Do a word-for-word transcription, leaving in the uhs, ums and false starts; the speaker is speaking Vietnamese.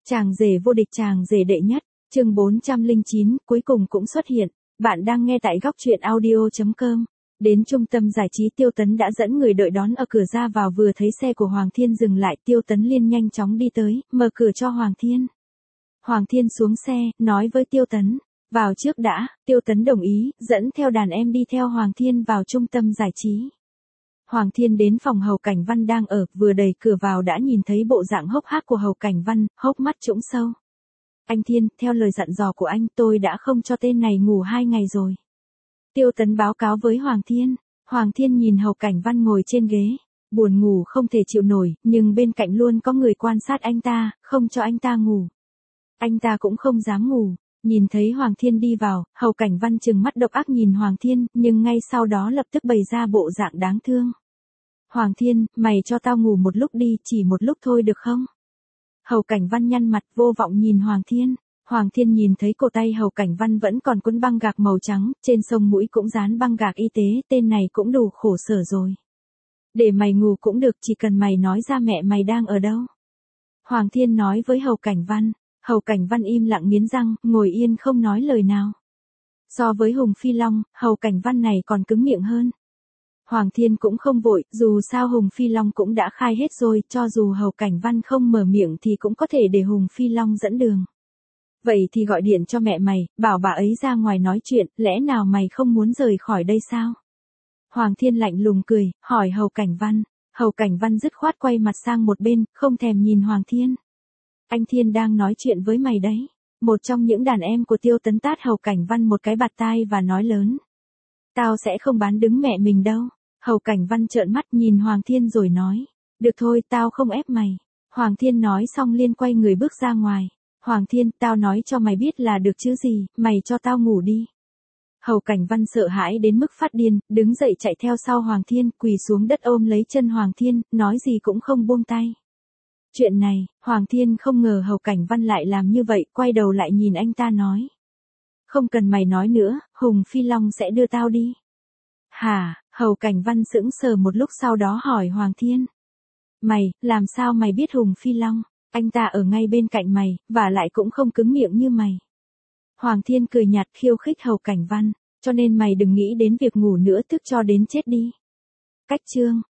Chàng rể vô địch, chàng rể đệ nhất, chương bốn trăm lẻ chín, cuối cùng cũng xuất hiện. Bạn đang nghe tại góc truyện audio chấm com. Đến trung tâm giải trí, Tiêu Tấn đã dẫn người đợi đón ở cửa ra vào, vừa thấy xe của Hoàng Thiên dừng lại, Tiêu Tấn liền nhanh chóng đi tới, mở cửa cho Hoàng Thiên. Hoàng Thiên xuống xe, nói với Tiêu Tấn, vào trước đã. Tiêu Tấn đồng ý, dẫn theo đàn em đi theo Hoàng Thiên vào trung tâm giải trí. Hoàng Thiên đến phòng Hầu Cảnh Văn đang ở, vừa đẩy cửa vào đã nhìn thấy bộ dạng hốc hác của Hầu Cảnh Văn, hốc mắt trũng sâu. Anh Thiên, theo lời dặn dò của anh, tôi đã không cho tên này ngủ hai ngày rồi. Tiêu Tấn báo cáo với Hoàng Thiên. Hoàng Thiên nhìn Hầu Cảnh Văn ngồi trên ghế, buồn ngủ không thể chịu nổi, nhưng bên cạnh luôn có người quan sát anh ta, không cho anh ta ngủ. Anh ta cũng không dám ngủ. Nhìn thấy Hoàng Thiên đi vào, Hầu Cảnh Văn trừng mắt độc ác nhìn Hoàng Thiên, nhưng ngay sau đó lập tức bày ra bộ dạng đáng thương. Hoàng Thiên, mày cho tao ngủ một lúc đi, chỉ một lúc thôi được không? Hầu Cảnh Văn nhăn mặt vô vọng nhìn Hoàng Thiên. Hoàng Thiên nhìn thấy cổ tay Hầu Cảnh Văn vẫn còn quấn băng gạc màu trắng, trên sống mũi cũng dán băng gạc y tế, tên này cũng đủ khổ sở rồi. Để mày ngủ cũng được, chỉ cần mày nói ra mẹ mày đang ở đâu. Hoàng Thiên nói với Hầu Cảnh Văn. Hầu Cảnh Văn im lặng nghiến răng, ngồi yên không nói lời nào. So với Hùng Phi Long, Hầu Cảnh Văn này còn cứng miệng hơn. Hoàng Thiên cũng không vội, dù sao Hùng Phi Long cũng đã khai hết rồi, cho dù Hầu Cảnh Văn không mở miệng thì cũng có thể để Hùng Phi Long dẫn đường. Vậy thì gọi điện cho mẹ mày, bảo bà ấy ra ngoài nói chuyện, lẽ nào mày không muốn rời khỏi đây sao? Hoàng Thiên lạnh lùng cười, hỏi Hầu Cảnh Văn. Hầu Cảnh Văn dứt khoát quay mặt sang một bên, không thèm nhìn Hoàng Thiên. Anh Thiên đang nói chuyện với mày đấy. Một trong những đàn em của Tiêu Tấn tát Hầu Cảnh Văn một cái bạt tai và nói lớn. Tao sẽ không bán đứng mẹ mình đâu. Hầu Cảnh Văn trợn mắt nhìn Hoàng Thiên rồi nói. Được thôi, tao không ép mày. Hoàng Thiên nói xong liền quay người bước ra ngoài. Hoàng Thiên, tao nói cho mày biết là được chứ gì, mày cho tao ngủ đi. Hầu Cảnh Văn sợ hãi đến mức phát điên, đứng dậy chạy theo sau Hoàng Thiên, quỳ xuống đất ôm lấy chân Hoàng Thiên, nói gì cũng không buông tay. Chuyện này, Hoàng Thiên không ngờ Hầu Cảnh Văn lại làm như vậy, quay đầu lại nhìn anh ta nói. Không cần mày nói nữa, Hùng Phi Long sẽ đưa tao đi. Hả? Hầu Cảnh Văn sững sờ một lúc sau đó hỏi Hoàng Thiên. Mày, làm sao mày biết Hùng Phi Long? Anh ta ở ngay bên cạnh mày, và lại cũng không cứng miệng như mày. Hoàng Thiên cười nhạt khiêu khích Hầu Cảnh Văn, cho nên mày đừng nghĩ đến việc ngủ nữa, thức cho đến chết đi. Cách chương.